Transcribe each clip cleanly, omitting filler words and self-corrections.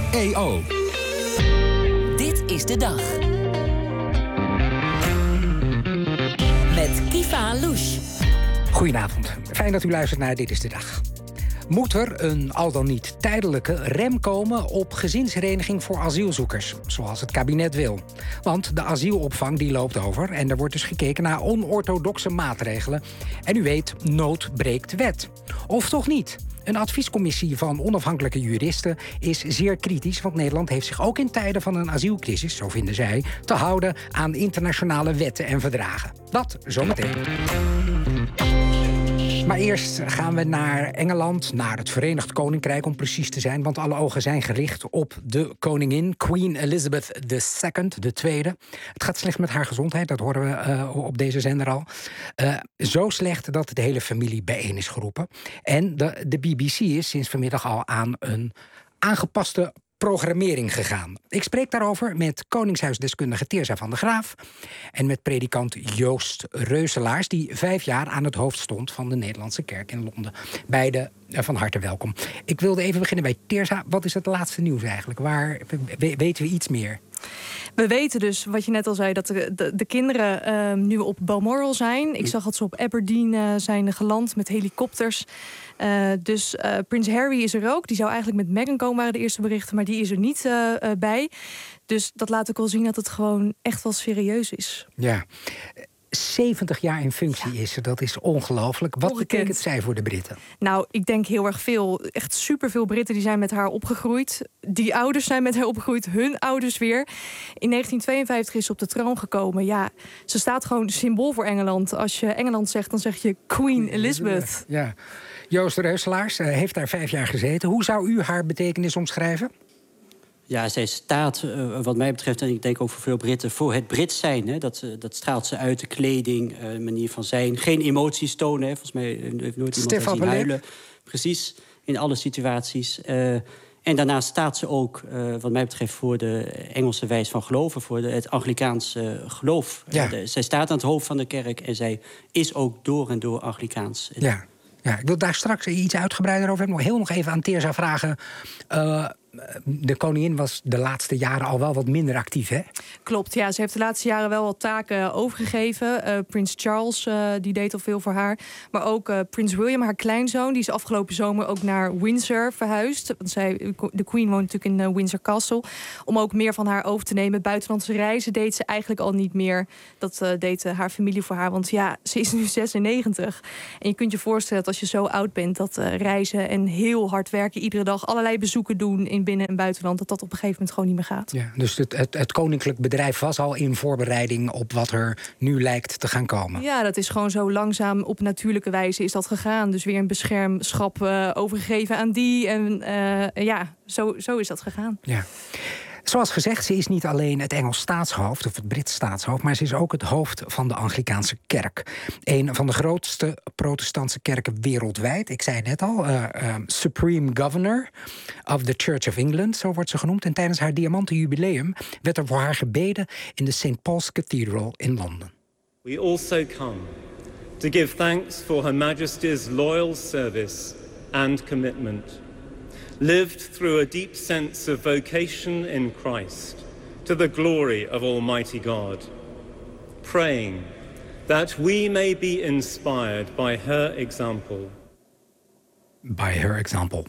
EO. Dit is de dag. Met Kiva Louche. Goedenavond. Fijn dat u luistert naar Dit is de Dag. Moet er een al dan niet tijdelijke rem komen op gezinshereniging voor asielzoekers, zoals het kabinet wil? Want de asielopvang die loopt over en er wordt dus gekeken naar onorthodoxe maatregelen. En u weet, nood breekt wet. Of toch niet? Een adviescommissie van onafhankelijke juristen is zeer kritisch, want Nederland heeft zich ook in tijden van een asielcrisis, zo vinden zij, te houden aan internationale wetten en verdragen. Dat zometeen. Maar eerst gaan we naar Engeland, naar het Verenigd Koninkrijk om precies te zijn, want alle ogen zijn gericht op de koningin, Queen Elizabeth II, de tweede. Het gaat slecht met haar gezondheid, dat horen we op deze zender al. Zo slecht dat de hele familie bijeen is geroepen. En de BBC is sinds vanmiddag al aan een aangepaste programmering gegaan. Ik spreek daarover met koningshuisdeskundige Teersa van der Graaf en met predikant Joost Reuselaars, die 5 jaar aan het hoofd stond van de Nederlandse kerk in Londen. Beide van harte welkom. Ik wilde even beginnen bij Teersa. Wat is het laatste nieuws eigenlijk? Waar weten we iets meer? We weten dus, wat je net al zei, dat de kinderen nu op Balmoral zijn. Ik zag dat ze op Aberdeen zijn geland met helikopters. Dus prins Harry is er ook. Die zou eigenlijk met Meghan komen, waren de eerste berichten, maar die is er niet bij. Dus dat laat ook wel zien dat het gewoon echt wel serieus is. Ja. 70 jaar in functie is ze, dat is ongelooflijk. Wat betekent zij voor de Britten? Nou, ik denk heel erg veel. Echt superveel Britten die zijn met haar opgegroeid. Die ouders zijn met haar opgegroeid, hun ouders weer. In 1952 is ze op de troon gekomen. Ja, ze staat gewoon symbool voor Engeland. Als je Engeland zegt, dan zeg je Queen Elizabeth. Ja. Joost Reuselaars heeft daar 5 jaar gezeten. Hoe zou u haar betekenis omschrijven? Ja, zij staat, wat mij betreft, en ik denk ook voor veel Britten, voor het Brits zijn. Hè. Dat straalt ze uit, de kleding, manier van zijn. Geen emoties tonen, hè. Volgens mij heeft nooit iemand zien huilen. Precies, in alle situaties. En daarnaast staat ze ook, wat mij betreft, voor de Engelse wijs van geloven, voor het Anglikaanse geloof. Ja. Zij staat aan het hoofd van de kerk en zij is ook door en door Anglikaans. Ja. Ja, ik wil daar straks iets uitgebreider over hebben. Nog even aan Teersa vragen. De koningin was de laatste jaren al wel wat minder actief, hè? Klopt, ja. Ze heeft de laatste jaren wel wat taken overgegeven. Prins Charles, die deed al veel voor haar. Maar ook prins William, haar kleinzoon, die is afgelopen zomer ook naar Windsor verhuisd. Want de Queen woont natuurlijk in Windsor Castle. Om ook meer van haar over te nemen. Buitenlandse reizen deed ze eigenlijk al niet meer. Dat deed haar familie voor haar. Want ja, ze is nu 96. En je kunt je voorstellen dat als je zo oud bent, dat reizen en heel hard werken iedere dag, allerlei bezoeken doen in binnen- en buitenland, dat op een gegeven moment gewoon niet meer gaat. Ja, dus het koninklijk bedrijf was al in voorbereiding op wat er nu lijkt te gaan komen. Ja, dat is gewoon zo langzaam op natuurlijke wijze is dat gegaan. Dus weer een beschermschap overgegeven aan die. En zo is dat gegaan. Ja. Zoals gezegd, ze is niet alleen het Engels staatshoofd of het Brits staatshoofd, maar ze is ook het hoofd van de Anglikaanse kerk. Een van de grootste protestantse kerken wereldwijd. Ik zei net al, Supreme Governor of the Church of England, zo wordt ze genoemd. En tijdens haar diamanten jubileum werd er voor haar gebeden in de St. Paul's Cathedral in Londen. We also come to give thanks for Her Majesty's loyal service and commitment, lived through a deep sense of vocation in Christ, to the glory of Almighty God, praying that we may be inspired by her example. By her example.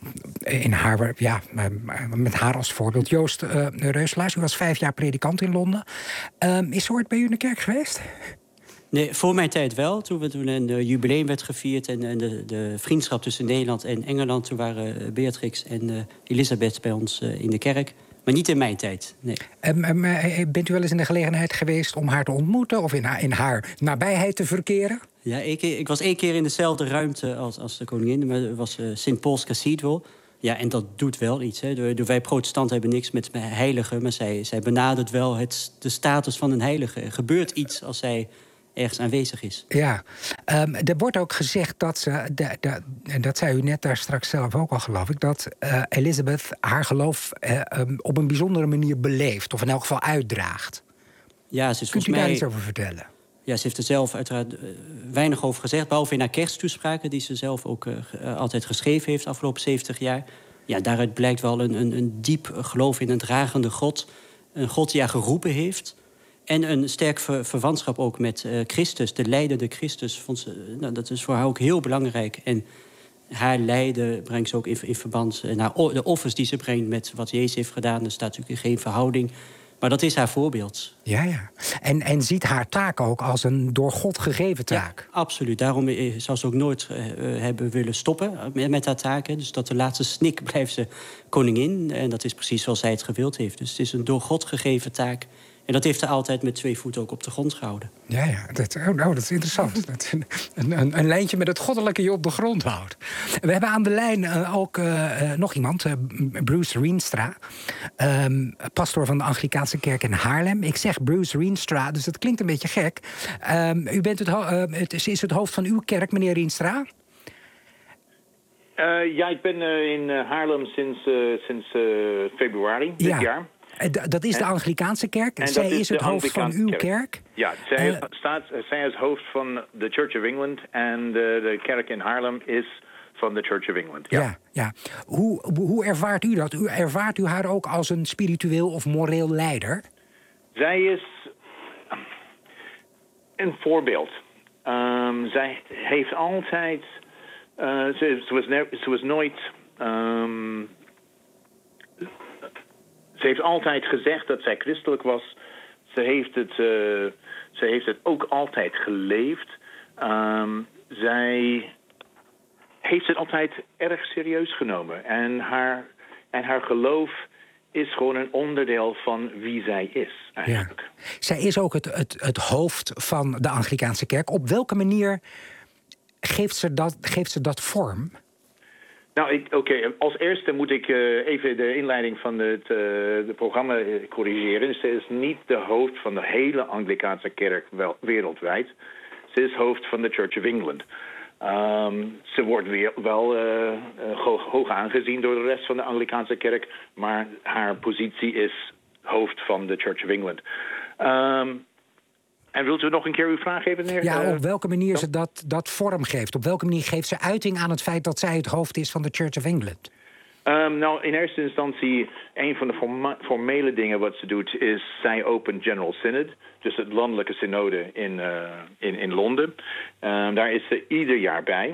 Met haar als voorbeeld. Joost Reuselaars, u was 5 jaar predikant in Londen. Is ze ooit bij u in de kerk geweest? Nee, voor mijn tijd wel. Toen een jubileum werd gevierd en de vriendschap tussen Nederland en Engeland, toen waren Beatrix en Elisabeth bij ons in de kerk. Maar niet in mijn tijd, nee. Bent u wel eens in de gelegenheid geweest om haar te ontmoeten of in haar nabijheid te verkeren? Ja, ik was 1 keer in dezelfde ruimte als de koningin. Maar het was St. Paul's Cathedral. Ja, en dat doet wel iets. Hè. Wij protestanten hebben niks met heiligen, maar zij benadert wel de status van een heilige. Er gebeurt iets als zij ergens aanwezig is. Ja, er wordt ook gezegd dat ze, en dat zei u net daar straks zelf ook al, geloof ik, dat Elizabeth haar geloof op een bijzondere manier beleeft, of in elk geval uitdraagt. Ja, ze is Kunt u daar iets over vertellen? Ja, ze heeft er zelf uiteraard weinig over gezegd, behalve in haar kersttoespraken, die ze zelf ook altijd geschreven heeft de afgelopen 70 jaar. ja, daaruit blijkt wel een diep geloof in een dragende God. Een God die haar geroepen heeft. En een sterk verwantschap ook met Christus, de lijdende Christus. Dat is voor haar ook heel belangrijk. En haar lijden brengt ze ook in verband. De offers die ze brengt met wat Jezus heeft gedaan, er staat natuurlijk in geen verhouding. Maar dat is haar voorbeeld. Ja. En ziet haar taak ook als een door God gegeven taak. Ja, absoluut. Daarom zou ze ook nooit hebben willen stoppen met haar taken. Dus tot de laatste snik blijft ze koningin. En dat is precies zoals zij het gewild heeft. Dus het is een door God gegeven taak. En dat heeft ze altijd met 2 voeten ook op de grond gehouden. Ja, dat is interessant. een lijntje met het goddelijke je op de grond houdt. We hebben aan de lijn ook nog iemand, Bruce Rienstra. Pastoor van de Anglicaanse kerk in Haarlem. Ik zeg Bruce Rienstra, dus dat klinkt een beetje gek. U bent is het hoofd van uw kerk, meneer Rienstra? Ja, ik ben in Haarlem sinds februari dit jaar. Dat is de Anglicaanse kerk. En zij is het hoofd van uw kerk. Ja, zij is hoofd van de Church of England. En de kerk in Haarlem is van de Church of England. Ja. Hoe ervaart u dat? Ervaart u haar ook als een spiritueel of moreel leider? Zij is een voorbeeld. Zij heeft altijd... Ze was nooit... Ze heeft altijd gezegd dat zij christelijk was. Ze heeft het ook altijd geleefd. Zij heeft het altijd erg serieus genomen. En haar geloof is gewoon een onderdeel van wie zij is, eigenlijk. Ja. Zij is ook het hoofd van de Anglicaanse kerk. Op welke manier geeft ze dat vorm? Nou, als eerste moet ik even de inleiding van het programma corrigeren. Ze is niet de hoofd van de hele Anglicaanse kerk wereldwijd. Ze is hoofd van de Church of England. Ze wordt wel hoog aangezien door de rest van de Anglicaanse kerk, maar haar positie is hoofd van de Church of England. En wilt u nog een keer uw vraag geven, meneer? Ja, op welke manier ze dat vorm geeft. Op welke manier geeft ze uiting aan het feit dat zij het hoofd is van de Church of England? Nou, in eerste instantie, een van de formele dingen wat ze doet is... zij opent General Synod, dus het landelijke synode in Londen. Daar is ze ieder jaar bij.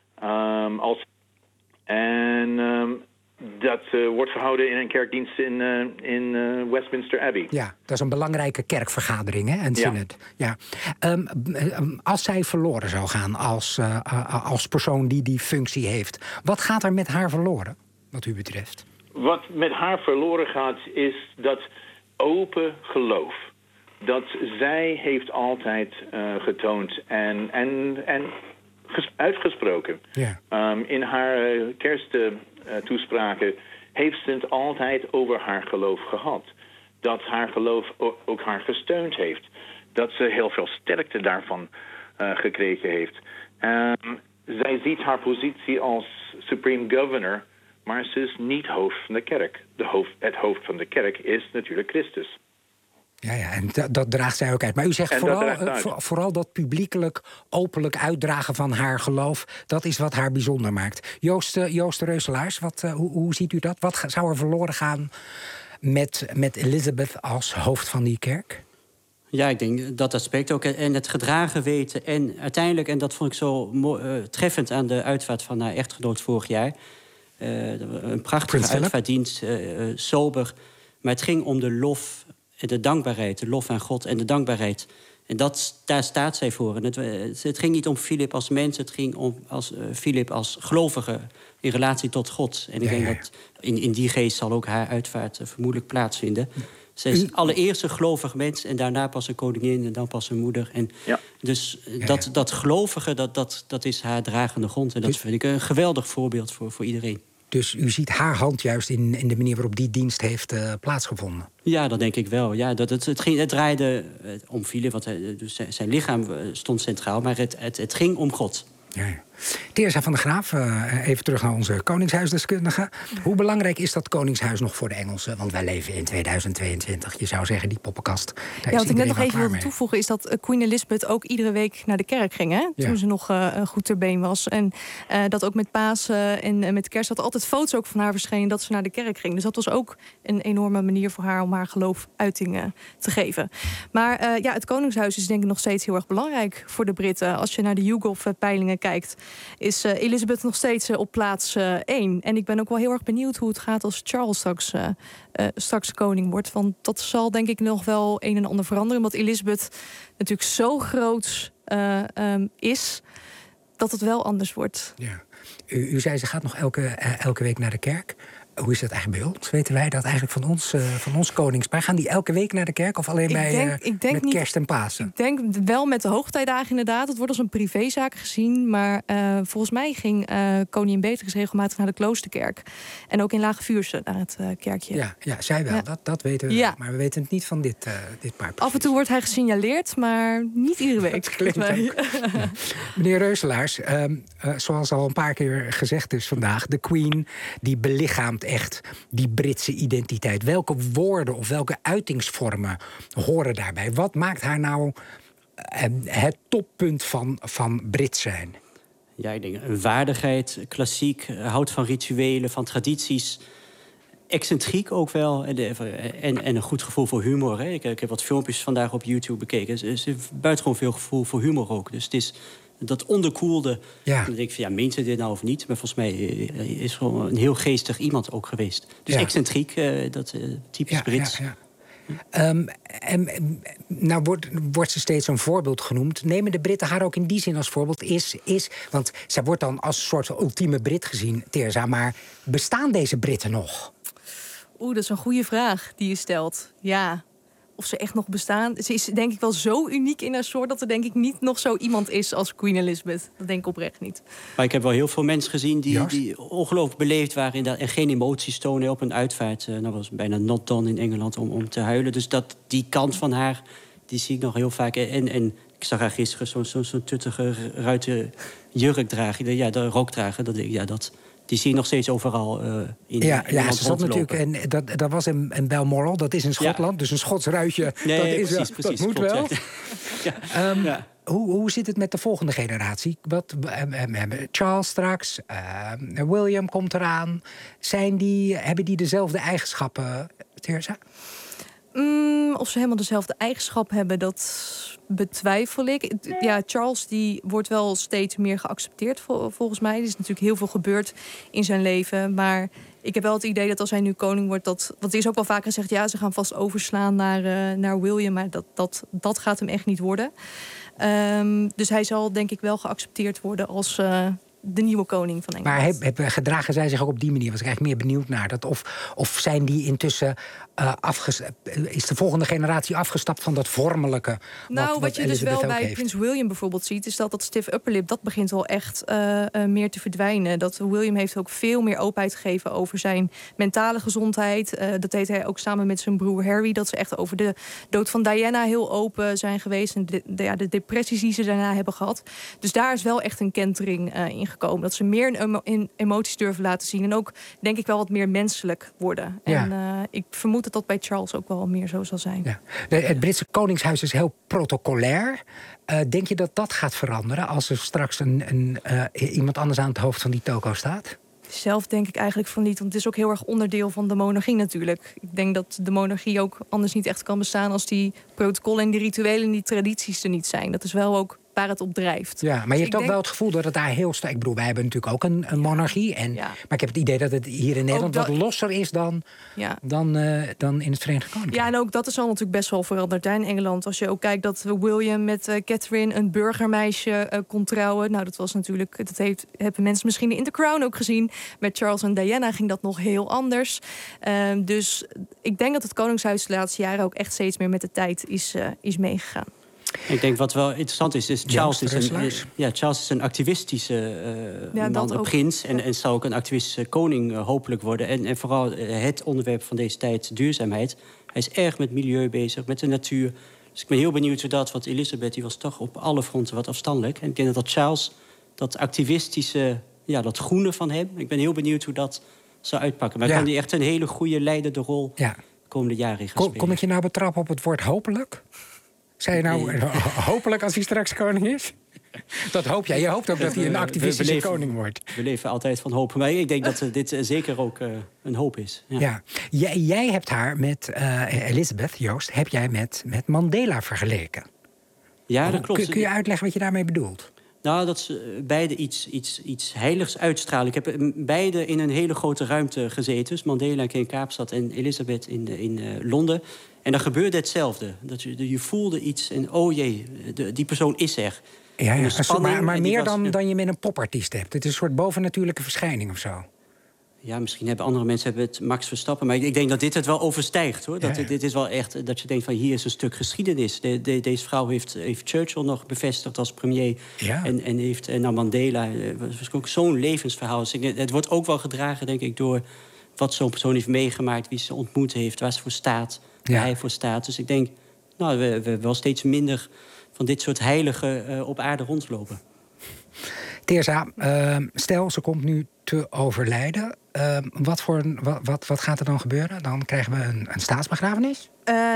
Dat wordt gehouden in een kerkdienst in Westminster Abbey. Ja, dat is een belangrijke kerkvergadering, hè? Een synod. Ja. Als zij verloren zou gaan als persoon die functie heeft... wat gaat er met haar verloren, wat u betreft? Wat met haar verloren gaat, is dat open geloof. Dat zij heeft altijd getoond en uitgesproken. Ja. In haar kersttoespraken heeft ze het altijd over haar geloof gehad. Dat haar geloof ook haar gesteund heeft. Dat ze heel veel sterkte daarvan gekregen heeft. Zij ziet haar positie als Supreme Governor, maar ze is niet hoofd van de kerk. Het hoofd van de kerk is natuurlijk Christus. Ja, en dat draagt zij ook uit. Maar u zegt vooral dat publiekelijk, openlijk uitdragen van haar geloof... dat is wat haar bijzonder maakt. Joost Reuselaars, hoe ziet u dat? Wat zou er verloren gaan met Elizabeth als hoofd van die kerk? Ja, ik denk dat aspect ook. En het gedragen weten. En uiteindelijk, en dat vond ik zo treffend aan de uitvaart van haar echtgenoot vorig jaar... een prachtige uitvaartdienst, sober. Maar het ging om de lof... de dankbaarheid, de lof aan God en de dankbaarheid. En daar staat zij voor. En het ging niet om Filip als mens, het ging om Filip als gelovige in relatie tot God. En ik denk dat in die geest zal ook haar uitvaart vermoedelijk plaatsvinden. Zij is allereerst een gelovig mens en daarna pas een koningin en dan pas een moeder. En dus dat gelovige, dat is haar dragende grond. En dat vind ik een geweldig voorbeeld voor iedereen. Dus u ziet haar hand juist in de manier waarop die dienst heeft plaatsgevonden? Ja, dat denk ik wel. Ja, het draaide om Philip, want dus zijn lichaam stond centraal, maar het ging om God. Ja. Theresa van der Graaf, even terug naar onze koningshuisdeskundige. Hoe belangrijk is dat koningshuis nog voor de Engelsen? Want wij leven in 2022. Je zou zeggen, die poppenkast. Wat ik net nog even wilde toevoegen is dat Queen Elizabeth ook iedere week naar de kerk ging. Hè? Toen ze nog goed ter been was. En dat ook met Pasen en met kerst had altijd foto's ook van haar verschenen dat ze naar de kerk ging. Dus dat was ook een enorme manier voor haar om haar geloof uiting te geven. Maar het koningshuis is denk ik nog steeds heel erg belangrijk voor de Britten. Als je naar de YouGov-peilingen kijkt, is Elizabeth nog steeds op plaats 1. En ik ben ook wel heel erg benieuwd hoe het gaat als Charles straks koning wordt. Want dat zal denk ik nog wel een en ander veranderen. Omdat Elizabeth natuurlijk zo groot is dat het wel anders wordt. Ja. U zei ze gaat nog elke week naar de kerk. Hoe is dat eigenlijk bij ons? Weten wij dat eigenlijk van ons koningspaar? Gaan die elke week naar de kerk of alleen met kerst en Pasen? Ik denk wel met de hoogtijdagen inderdaad. Het wordt als een privézaak gezien. Maar volgens mij ging koningin Beatrix regelmatig naar de kloosterkerk. En ook in Lage Vuursche naar het kerkje. Ja, zij wel. Ja. Dat weten we. Ja. Maar we weten het niet van dit paar. Af en toe wordt hij gesignaleerd, maar niet iedere week. Dat klinkt ook. Meneer Reuselaars, zoals al een paar keer gezegd is vandaag, de Queen die belichaamt echt die Britse identiteit. Welke woorden of welke uitingsvormen horen daarbij? Wat maakt haar nou het toppunt van Brits zijn? Ja, ik denk een waardigheid, klassiek, houdt van rituelen, van tradities. Excentriek ook wel. En een goed gevoel voor humor. Hè. Ik heb wat filmpjes vandaag op YouTube bekeken. Ze heeft buitengewoon veel gevoel voor humor ook. Dus het is dat onderkoelde. Ja. Dan denk ik van, meent ze dit nou of niet? Maar volgens mij is gewoon een heel geestig iemand ook geweest. Dus excentriek, dat typisch Brits. Ja. Nou wordt ze steeds een voorbeeld genoemd. Nemen de Britten haar ook in die zin als voorbeeld? Want zij wordt dan als een soort van ultieme Brit gezien, Theresa. Maar bestaan deze Britten nog? Dat is een goede vraag die je stelt. Ja. Of ze echt nog bestaan. Ze is denk ik wel zo uniek in haar soort dat er denk ik niet nog zo iemand is als Queen Elizabeth. Dat denk ik oprecht niet. Maar ik heb wel heel veel mensen gezien die ongelooflijk beleefd waren en geen emoties tonen op een uitvaart. Was bijna not done in Engeland om te huilen. Dus die kant van haar, die zie ik nog heel vaak. En ik zag haar gisteren zo'n tuttige ruite jurk dragen. Ja, de rok dragen. Dat denk ik, die zie je nog steeds overal in Engeland ze zat natuurlijk. En dat was in Balmoral, dat is in Schotland. Dus een Schots ruitje, precies, dat moet klopt, wel. Ja. Hoe zit het met de volgende generatie? We hebben Charles straks, William komt eraan. Hebben die dezelfde eigenschappen, Theresa? Of ze helemaal dezelfde eigenschappen hebben, dat betwijfel ik. Ja, Charles die wordt wel steeds meer geaccepteerd volgens mij. Er is natuurlijk heel veel gebeurd in zijn leven. Maar ik heb wel het idee dat als hij nu koning wordt, wat is ook wel vaker gezegd, ze gaan vast overslaan naar William. Maar dat gaat hem echt niet worden. Dus hij zal denk ik wel geaccepteerd worden als de nieuwe koning van Engeland. Maar gedragen zij zich ook op die manier? Was ik eigenlijk meer benieuwd naar dat. Of zijn die intussen is de volgende generatie afgestapt van dat vormelijke? Wat je dus wel bij Prins William bijvoorbeeld ziet, is dat stiff upperlip, dat begint wel echt meer te verdwijnen. Dat William heeft ook veel meer openheid gegeven over zijn mentale gezondheid. Dat deed hij ook samen met zijn broer Harry. Dat ze echt over de dood van Diana heel open zijn geweest. En de depressies die ze daarna hebben gehad. Dus daar is wel echt een kentering in gekomen. Dat ze meer emoties durven laten zien. En ook, denk ik, wel wat meer menselijk worden. Ja. En ik vermoed dat bij Charles ook wel meer zo zal zijn. Ja. Het Britse koningshuis is heel protocolair. Denk je dat gaat veranderen als er straks iemand anders aan het hoofd van die toko staat? Zelf denk ik eigenlijk van niet, want het is ook heel erg onderdeel van de monarchie natuurlijk. Ik denk dat de monarchie ook anders niet echt kan bestaan als die protocollen en die rituelen en die tradities er niet zijn. Dat is wel ook waar het op drijft. Ja, maar je hebt ook wel het gevoel dat het daar heel sterk... Ik bedoel, wij hebben natuurlijk ook een monarchie. Maar ik heb het idee dat het hier in Nederland wat losser is dan in het Verenigd Koninkrijk. Ja, en ook dat is al natuurlijk best wel veranderd in Engeland. Als je ook kijkt dat William met Catherine een burgermeisje kon trouwen. Nou, dat was natuurlijk... hebben mensen misschien in The Crown ook gezien. Met Charles en Diana ging dat nog heel anders. Dus ik denk dat het Koningshuis de laatste jaren ook echt steeds meer met de tijd is meegegaan. Ik denk wat wel interessant is Charles is een activistische man, een prins. En zal ook een activistische koning hopelijk worden. En vooral het onderwerp van deze tijd, duurzaamheid. Hij is erg met milieu bezig, met de natuur. Dus ik ben heel benieuwd hoe want Elizabeth die was toch op alle fronten wat afstandelijk. En ik denk dat Charles dat activistische, dat groene van hem. Ik ben heel benieuwd hoe dat zou uitpakken. Maar kan hij echt een hele goede leidende rol de komende jaren in gaan spelen. Kom ik je nou betrappen op het woord hopelijk? Zei je nou hopelijk als hij straks koning is? Dat hoop jij. Je hoopt ook dat hij een activistische koning wordt. We leven altijd van hoop. Maar ik denk dat dit zeker ook een hoop is. Ja. Jij hebt haar met Elizabeth, Joost, heb jij met Mandela vergeleken. Ja, dat klopt. Kun je uitleggen wat je daarmee bedoelt? Nou, dat ze beide iets heiligs uitstralen. Ik heb beide in een hele grote ruimte gezeten. Dus Mandela in Kaapstad en Elizabeth in Londen. En dan gebeurde hetzelfde. Dat je voelde iets en die persoon is er. Ja, maar meer dan je met een popartiest hebt. Het is een soort bovennatuurlijke verschijning of zo. Ja, misschien hebben andere mensen het Max Verstappen. Maar ik denk dat dit het wel overstijgt, hoor. Dit is wel echt dat je denkt van hier is een stuk geschiedenis. Deze vrouw heeft Churchill nog bevestigd als premier. Ja. En heeft Mandela. Was ook zo'n levensverhaal. Dus het wordt ook wel gedragen, denk ik, door wat zo'n persoon heeft meegemaakt, wie ze ontmoet heeft, waar ze voor staat, waar hij voor staat. Dus ik denk, we wel steeds minder van dit soort heiligen op aarde rondlopen. Teersa, stel ze komt nu te overlijden. Wat gaat er dan gebeuren? Dan krijgen we een staatsbegrafenis?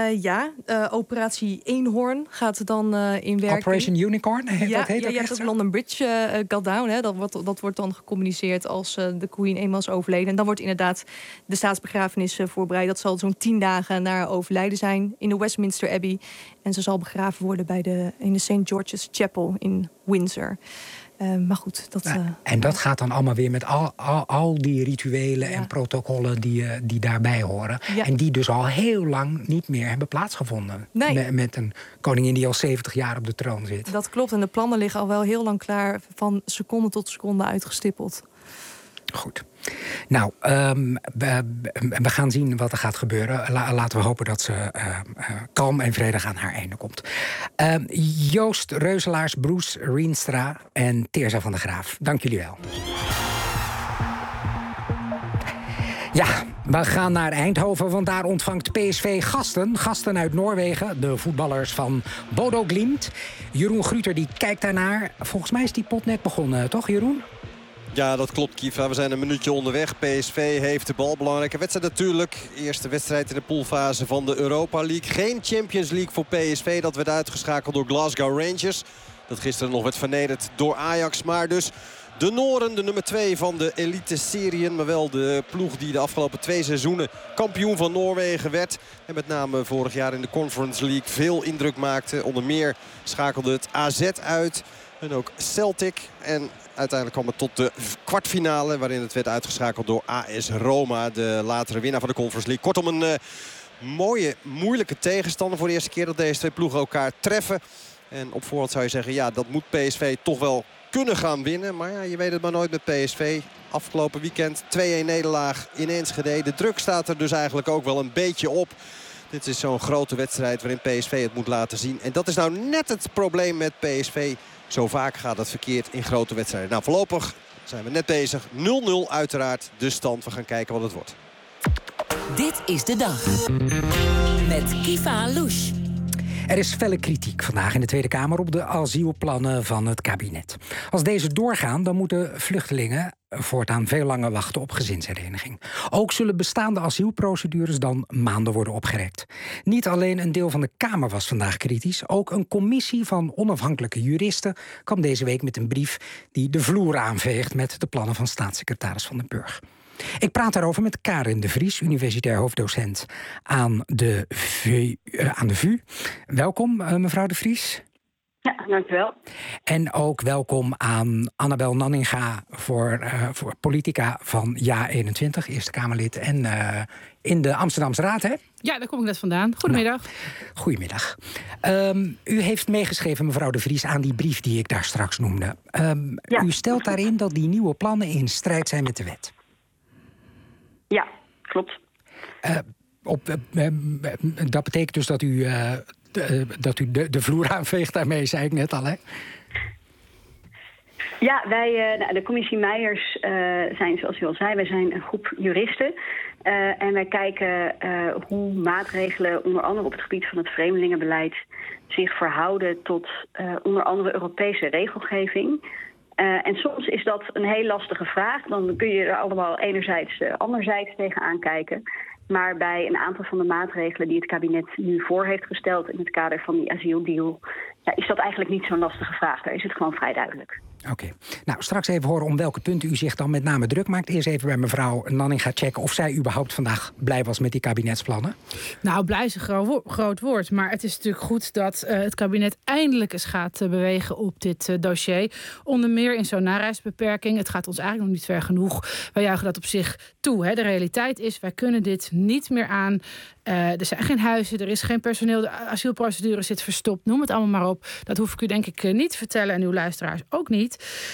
Operatie Eenhoorn gaat dan in werking. Operation Unicorn? Wat heet dat echt het zo? London Bridge got down. Hè. Dat wordt dan gecommuniceerd als de Queen eenmaal is overleden. En dan wordt inderdaad de staatsbegrafenis voorbereid. Dat zal zo'n 10 dagen na overlijden zijn in de Westminster Abbey. En ze zal begraven worden in de St. George's Chapel in Windsor. Maar goed, en dat gaat dan allemaal weer met al die rituelen en protocollen die daarbij horen. Ja. En die dus al heel lang niet meer hebben plaatsgevonden. Nee. Met een koningin die al 70 jaar op de troon zit. Dat klopt, en de plannen liggen al wel heel lang klaar, van seconde tot seconde uitgestippeld. Goed. Nou, we gaan zien wat er gaat gebeuren. Laten we hopen dat ze kalm en vredig aan haar einde komt. Joost Reuzelaars, Bruce Rienstra en Teersa van der Graaf. Dank jullie wel. Ja, we gaan naar Eindhoven, want daar ontvangt PSV gasten uit Noorwegen, de voetballers van Bodo Glimt. Jeroen Gruter die kijkt daarnaar. Volgens mij is die pot net begonnen, toch Jeroen? Ja, dat klopt, Kiva. We zijn een minuutje onderweg. PSV heeft de bal. Belangrijke wedstrijd natuurlijk. Eerste wedstrijd in de poolfase van de Europa League. Geen Champions League voor PSV. Dat werd uitgeschakeld door Glasgow Rangers. Dat gisteren nog werd vernederd door Ajax. Maar dus de Noren, de nummer 2 van de elite-serien. Maar wel de ploeg die de afgelopen 2 seizoenen kampioen van Noorwegen werd. En met name vorig jaar in de Conference League veel indruk maakte. Onder meer schakelde het AZ uit. En ook Celtic. En uiteindelijk kwam het tot de kwartfinale, waarin het werd uitgeschakeld door AS Roma, de latere winnaar van de Conference League. Kortom, een mooie, moeilijke tegenstander voor de eerste keer dat deze 2 ploegen elkaar treffen. En op voorhand zou je zeggen, ja, dat moet PSV toch wel kunnen gaan winnen. Maar ja, je weet het maar nooit met PSV. Afgelopen weekend 2-1 nederlaag in Enschede. De druk staat er dus eigenlijk ook wel een beetje op. Dit is zo'n grote wedstrijd waarin PSV het moet laten zien. En dat is nou net het probleem met PSV. Zo vaak gaat het verkeerd in grote wedstrijden. Nou, voorlopig zijn we net bezig. 0-0 uiteraard de stand. We gaan kijken wat het wordt. Dit is de dag. Met Kiva Louche. Er is felle kritiek vandaag in de Tweede Kamer op de asielplannen van het kabinet. Als deze doorgaan, dan moeten vluchtelingen voortaan veel langer wachten op gezinshereniging. Ook zullen bestaande asielprocedures dan maanden worden opgerekt. Niet alleen een deel van de Kamer was vandaag kritisch. Ook een commissie van onafhankelijke juristen kwam deze week met een brief die de vloer aanveegt met de plannen van staatssecretaris Van den Burg. Ik praat daarover met Karin de Vries, universitair hoofddocent aan de VU. Welkom, mevrouw de Vries. Ja, dankjewel. En ook welkom aan Annabel Nanninga voor politica van JA21, Eerste Kamerlid en in de Amsterdamse Raad, hè? Ja, daar kom ik net vandaan. Goedemiddag. Goedemiddag. U heeft meegeschreven, mevrouw de Vries, aan die brief die ik daar straks noemde. U stelt daarin dat die nieuwe plannen in strijd zijn met de wet. Ja, klopt. Dat betekent dus dat u de vloer aanveegt daarmee, zei ik net al, hè? Ja, wij, de commissie Meijers zijn, zoals u al zei, wij zijn een groep juristen. En wij kijken hoe maatregelen, onder andere op het gebied van het vreemdelingenbeleid, zich verhouden tot onder andere Europese regelgeving. En soms is dat een heel lastige vraag. Dan kun je er allemaal enerzijds, anderzijds tegenaan kijken. Maar bij een aantal van de maatregelen die het kabinet nu voor heeft gesteld in het kader van die asieldeal, is dat eigenlijk niet zo'n lastige vraag. Daar is het gewoon vrij duidelijk. Oké. Nou, straks even horen om welke punten u zich dan met name druk maakt. Eerst even bij mevrouw Nanninga checken of zij überhaupt vandaag blij was met die kabinetsplannen. Nou, blij is een groot woord. Maar het is natuurlijk goed dat het kabinet eindelijk eens gaat bewegen op dit dossier. Onder meer in zo'n nareisbeperking. Het gaat ons eigenlijk nog niet ver genoeg. Wij juichen dat op zich toe. Hè. De realiteit is, wij kunnen dit niet meer aan. Er zijn geen huizen, er is geen personeel. De asielprocedure zit verstopt. Noem het allemaal maar op. Dat hoef ik u denk ik niet te vertellen en uw luisteraars ook niet.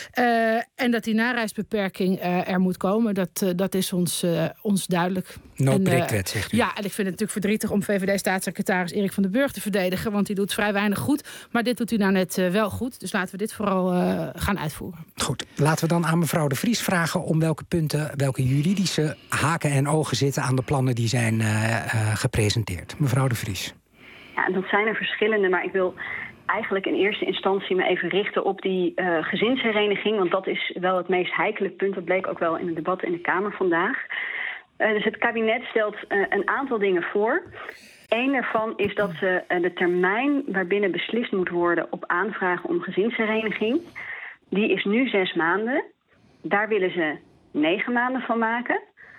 En dat die nareisbeperking er moet komen, dat is ons duidelijk. Noodprikwet, zegt u. Ja, en ik vind het natuurlijk verdrietig om VVD-staatssecretaris Erik van den Burg te verdedigen, want die doet vrij weinig goed. Maar dit doet u nou net wel goed. Dus laten we dit vooral gaan uitvoeren. Goed, laten we dan aan mevrouw De Vries vragen om welke punten, welke juridische haken en ogen zitten aan de plannen die zijn gepresenteerd. Mevrouw De Vries. Ja, dat zijn er verschillende, maar ik wil eigenlijk in eerste instantie me even richten op die gezinshereniging, want dat is wel het meest heikele punt. Dat bleek ook wel in het debat in de Kamer vandaag. Dus het kabinet stelt een aantal dingen voor. Eén daarvan is dat ze de termijn waarbinnen beslist moet worden op aanvragen om gezinshereniging, die is nu 6 maanden. Daar willen ze 9 maanden van maken.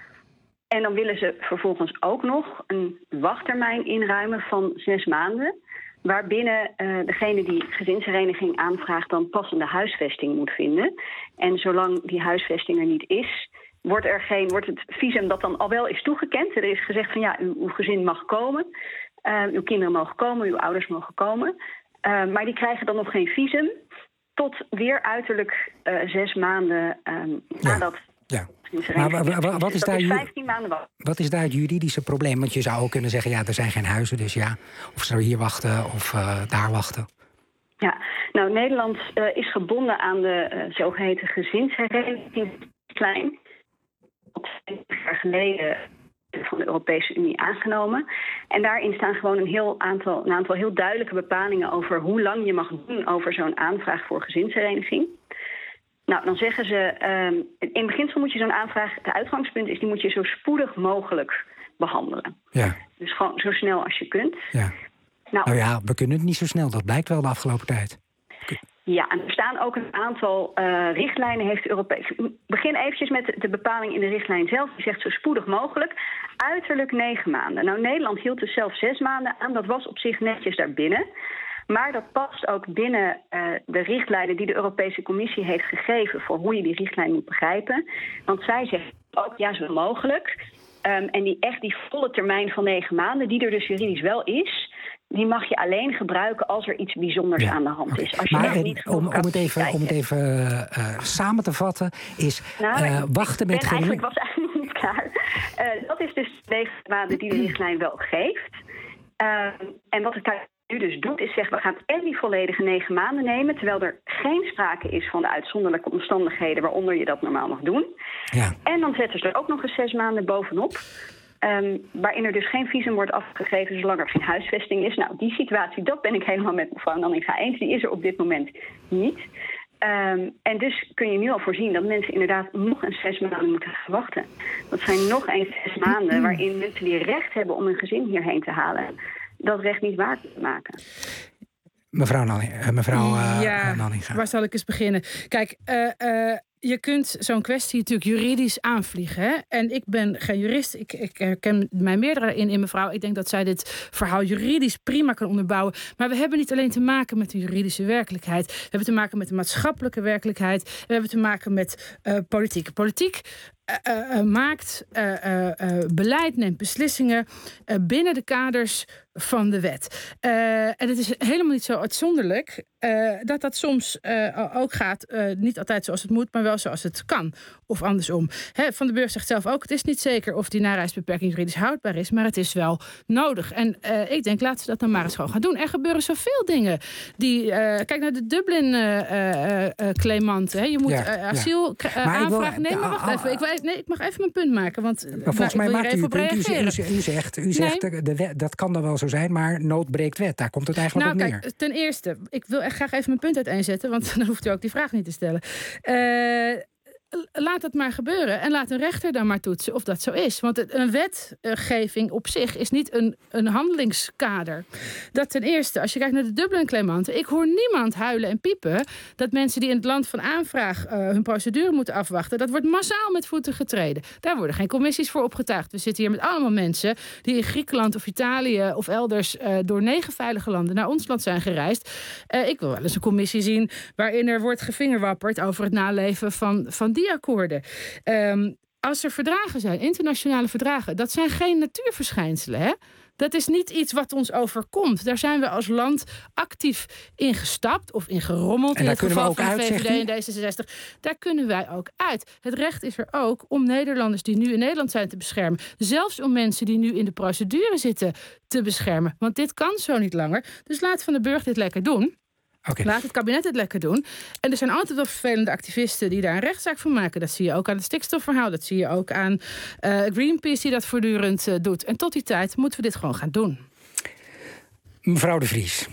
En dan willen ze vervolgens ook nog een wachttermijn inruimen van 6 maanden. Waarbinnen degene die gezinshereniging aanvraagt dan passende huisvesting moet vinden. En zolang die huisvesting er niet is, wordt het visum dat dan al wel is toegekend. Er is gezegd van ja, uw gezin mag komen. Uw kinderen mogen komen, uw ouders mogen komen. Maar die krijgen dan nog geen visum tot weer uiterlijk 6 maanden nadat. Ja. Maar wat is daar 15 maanden wachten. Wat is daar het juridische probleem? Want je zou ook kunnen zeggen, ja, er zijn geen huizen, dus ja. Of ze hier wachten of daar wachten. Ja, nou, Nederland is gebonden aan de zogeheten gezinsherenigingslijn. 20 jaar geleden van de Europese Unie aangenomen. En daarin staan gewoon een aantal heel duidelijke bepalingen over hoe lang je mag doen over zo'n aanvraag voor gezinshereniging. Nou, dan zeggen ze, in beginsel moet je zo'n aanvraag, het uitgangspunt is, die moet je zo spoedig mogelijk behandelen. Ja. Dus gewoon zo snel als je kunt. Ja. Nou ja, we kunnen het niet zo snel, dat blijkt wel de afgelopen tijd. Ja, en er staan ook een aantal richtlijnen, heeft Europees. Ik begin eventjes met de bepaling in de richtlijn zelf. Die zegt zo spoedig mogelijk, uiterlijk 9 maanden. Nou, Nederland hield dus zelf 6 maanden aan, dat was op zich netjes daarbinnen. Maar dat past ook binnen de richtlijnen die de Europese Commissie heeft gegeven voor hoe je die richtlijn moet begrijpen. Want zij zegt ook ja, zo mogelijk. En die volle termijn van 9 maanden, die er dus juridisch wel is, die mag je alleen gebruiken als er iets bijzonders aan de hand is. Als je maar niet om het even samen te vatten, is wachten met Ik was eigenlijk nog niet klaar. Dat is dus de 9 maanden die de richtlijn wel geeft. En wat het nu dus doet, is zeggen, we gaan en die volledige 9 maanden nemen, terwijl er geen sprake is van de uitzonderlijke omstandigheden waaronder je dat normaal mag doen. Ja. En dan zetten ze er ook nog eens 6 maanden bovenop, waarin er dus geen visum wordt afgegeven zolang er geen huisvesting is. Nou, die situatie, dat ben ik helemaal met mevrouw Nanninga eens, die is er op dit moment niet. En dus kun je nu al voorzien dat mensen inderdaad nog eens 6 maanden moeten gaan wachten. Dat zijn nog eens 6 maanden waarin mensen die recht hebben om een gezin hierheen te halen, dat recht niet waar te maken. Mevrouw Nanninga. Waar zal ik eens beginnen? Kijk, je kunt zo'n kwestie natuurlijk juridisch aanvliegen. Hè? En ik ben geen jurist. Ik herken mij meerdere in mevrouw. Ik denk dat zij dit verhaal juridisch prima kan onderbouwen. Maar we hebben niet alleen te maken met de juridische werkelijkheid. We hebben te maken met de maatschappelijke werkelijkheid. We hebben te maken met politiek. Politiek maakt beleid, neemt beslissingen binnen de kaders van de wet. En het is helemaal niet zo uitzonderlijk dat soms ook gaat, niet altijd zoals het moet, maar wel zoals het kan. Of andersom. Van den Burg zegt zelf ook, het is niet zeker of die nareisbeperking juridisch houdbaar is, maar het is wel nodig. En ik denk, laten ze dat dan maar eens gewoon gaan doen. Er gebeuren zoveel dingen. Kijk naar de Dublin-claimanten. Je moet asiel aanvragen. Nee, maar wacht even. Ik wil ik mag even mijn punt maken. Want, maar volgens mij maakt u uw punt. U zegt dat kan dan wel zo zijn, maar nood breekt wet. Daar komt het eigenlijk op neer. Ten eerste, ik wil echt graag even mijn punt uiteenzetten, want dan hoeft u ook die vraag niet te stellen. Laat het maar gebeuren en laat een rechter dan maar toetsen of dat zo is. Want een wetgeving op zich is niet een handelingskader. Dat ten eerste. Als je kijkt naar de Dublin-claimanten, ik hoor niemand huilen en piepen dat mensen die in het land van aanvraag hun procedure moeten afwachten, dat wordt massaal met voeten getreden. Daar worden geen commissies voor opgetuigd. We zitten hier met allemaal mensen die in Griekenland of Italië of elders door 9 veilige landen naar ons land zijn gereisd. Ik wil wel eens een commissie zien waarin er wordt gevingerwapperd over het naleven van die akkoorden. Als er verdragen zijn, internationale verdragen, dat zijn geen natuurverschijnselen, hè? Dat is niet iets wat ons overkomt. Daar zijn we als land actief in gestapt of in gerommeld. En daar kunnen we ook van uit, VVD en D66. Daar kunnen wij ook uit. Het recht is er ook om Nederlanders die nu in Nederland zijn te beschermen. Zelfs om mensen die nu in de procedure zitten te beschermen. Want dit kan zo niet langer. Dus laat Van den Burg dit lekker doen. Okay. Laat het kabinet het lekker doen. En er zijn altijd wel vervelende activisten die daar een rechtszaak van maken. Dat zie je ook aan het stikstofverhaal. Dat zie je ook aan Greenpeace die dat voortdurend doet. En tot die tijd moeten we dit gewoon gaan doen. Mevrouw de Vries.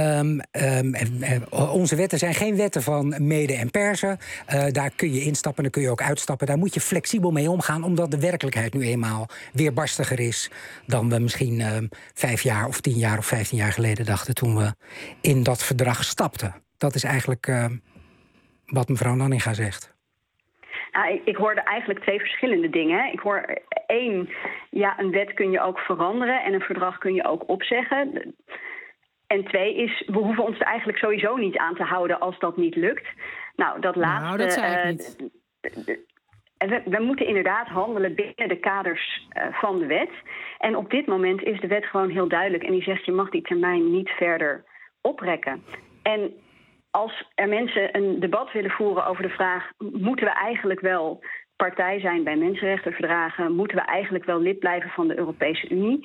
Onze wetten zijn geen wetten van mede en persen. Daar kun je instappen, daar kun je ook uitstappen. Daar moet je flexibel mee omgaan, omdat de werkelijkheid nu eenmaal weerbarstiger is dan we misschien 5 jaar of 10 jaar of 15 jaar geleden dachten toen we in dat verdrag stapten. Dat is eigenlijk wat mevrouw Nanninga zegt. Ik hoorde eigenlijk 2 verschillende dingen. Ik hoor 1, een wet kun je ook veranderen en een verdrag kun je ook opzeggen. En 2 is, we hoeven ons er eigenlijk sowieso niet aan te houden als dat niet lukt. Nou, dat laatste. Nou, dat zei ik niet. We moeten inderdaad handelen binnen de kaders van de wet. En op dit moment is de wet gewoon heel duidelijk. En die zegt, je mag die termijn niet verder oprekken. En als er mensen een debat willen voeren over de vraag, moeten we eigenlijk wel partij zijn bij mensenrechtenverdragen? Moeten we eigenlijk wel lid blijven van de Europese Unie?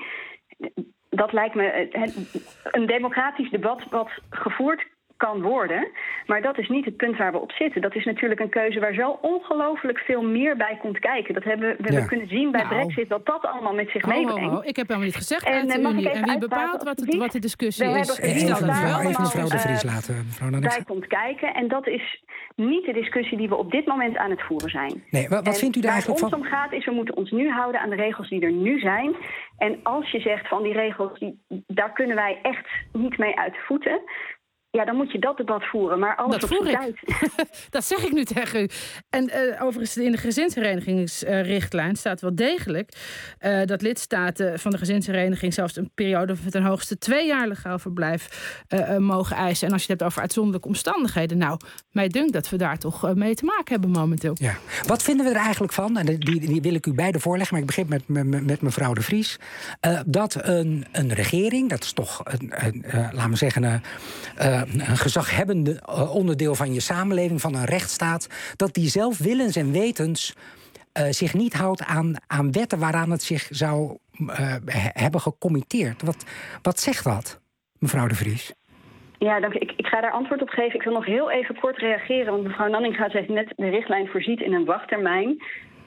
Dat lijkt me een democratisch debat wat gevoerd kan worden. Maar dat is niet het punt waar we op zitten. Dat is natuurlijk een keuze waar zo ongelooflijk veel meer bij komt kijken. Dat hebben we kunnen zien bij Brexit, dat allemaal met zich meebrengt. Ik heb helemaal niet gezegd uit de Unie. En wie bepaalt wat de discussie is? Even mevrouw de Vries laten. Bij komt kijken. En dat is niet de discussie die we op dit moment aan het voeren zijn. Nee, wat vindt u daar eigenlijk van? Waar het ons om gaat is, we moeten ons nu houden aan de regels die er nu zijn. En als je zegt van die regels, daar kunnen wij echt niet mee uit de voeten, ja, dan moet je dat debat voeren. Maar alles op zijn tijd. Dat zeg ik nu tegen u. En overigens in de gezinsherenigingsrichtlijn staat wel degelijk dat lidstaten van de gezinshereniging zelfs een periode met een hoogste 2 jaar legaal verblijf mogen eisen. En als je het hebt over uitzonderlijke omstandigheden, nou, mij dunkt dat we daar toch mee te maken hebben momenteel. Ja. Wat vinden we er eigenlijk van? En die wil ik u beide voorleggen, maar ik begin met mevrouw de Vries. Dat een regering, dat is toch laten we zeggen een gezaghebbende onderdeel van je samenleving, van een rechtsstaat, dat die zelf willens en wetens zich niet houdt aan wetten waaraan het zich zou hebben gecommitteerd. Wat zegt dat, mevrouw de Vries? Ja, dank u. Ik ga daar antwoord op geven. Ik wil nog heel even kort reageren, want mevrouw Nanninga zegt net, de richtlijn voorziet in een wachttermijn.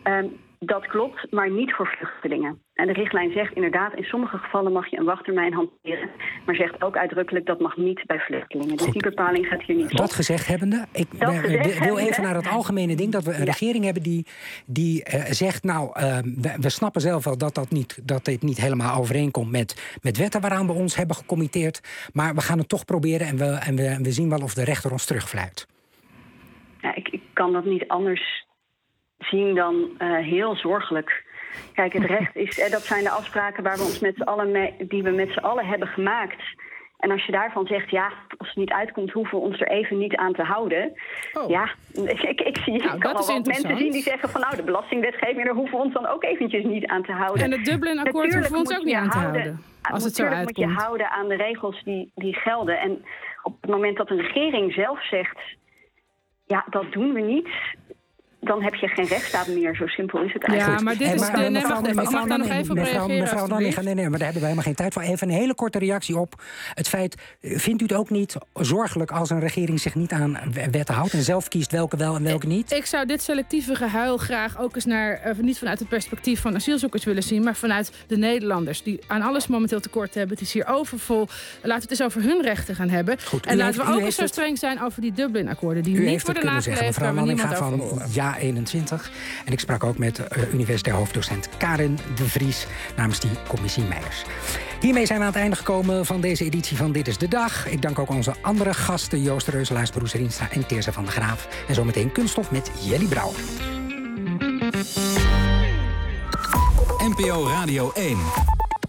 Dat klopt, maar niet voor vluchtelingen. En de richtlijn zegt inderdaad, in sommige gevallen mag je een wachttermijn hanteren, maar zegt ook uitdrukkelijk dat mag niet bij vluchtelingen. Dus die bepaling gaat hier niet op. Dat gezegd hebbende, ik wil even naar het algemene ding, dat we een regering hebben die zegt, nou, we snappen zelf wel dat dit niet helemaal overeenkomt met wetten waaraan we ons hebben gecommitteerd, maar we gaan het toch proberen en we zien wel of de rechter ons terugfluit. Ja, ik kan dat niet anders zien dan heel zorgelijk. Kijk, het recht is, dat zijn de afspraken waar we ons die we met z'n allen hebben gemaakt. En als je daarvan zegt, ja, als het niet uitkomt, hoeven we ons er even niet aan te houden. Oh. Ja, ik kan al wat mensen zien die zeggen van, nou, de belastingwetgeving, daar hoeven we ons dan ook eventjes niet aan te houden. En het Dublin-akkoord hoeven we ons ook niet aan te houden. Als het zo uitkomt. Natuurlijk moet je houden aan de regels die gelden. En op het moment dat een regering zelf zegt, ja, dat doen we niet, dan heb je geen rechtsstaat meer. Zo simpel is het eigenlijk. Ja, maar dit is... Ik mag daar nog even op reageren. Mevrouw Dallinga, nee, maar daar hebben we helemaal geen tijd voor. Even een hele korte reactie op het feit... Vindt u het ook niet zorgelijk als een regering zich niet aan wetten houdt... en zelf kiest welke wel en welke niet? Ik zou dit selectieve gehuil graag ook eens naar... niet vanuit het perspectief van asielzoekers willen zien... maar vanuit de Nederlanders die aan alles momenteel tekort hebben. Het is hier overvol. Laten we het eens over hun rechten gaan hebben. Goed, en laten we ook eens zo streng zijn over die Dublin-akkoorden... die niet worden nageleefd, waar we niemand over horen. Ja 21. En ik sprak ook met universitair hoofddocent Karin de Vries... namens die commissie Meijers. Hiermee zijn we aan het einde gekomen van deze editie van Dit is de Dag. Ik dank ook onze andere gasten, Joost Reuselaars, Broes Rienstra en Teersa van der Graaf. En zometeen Kunststof met Jelly Brouwer. NPO Radio 1.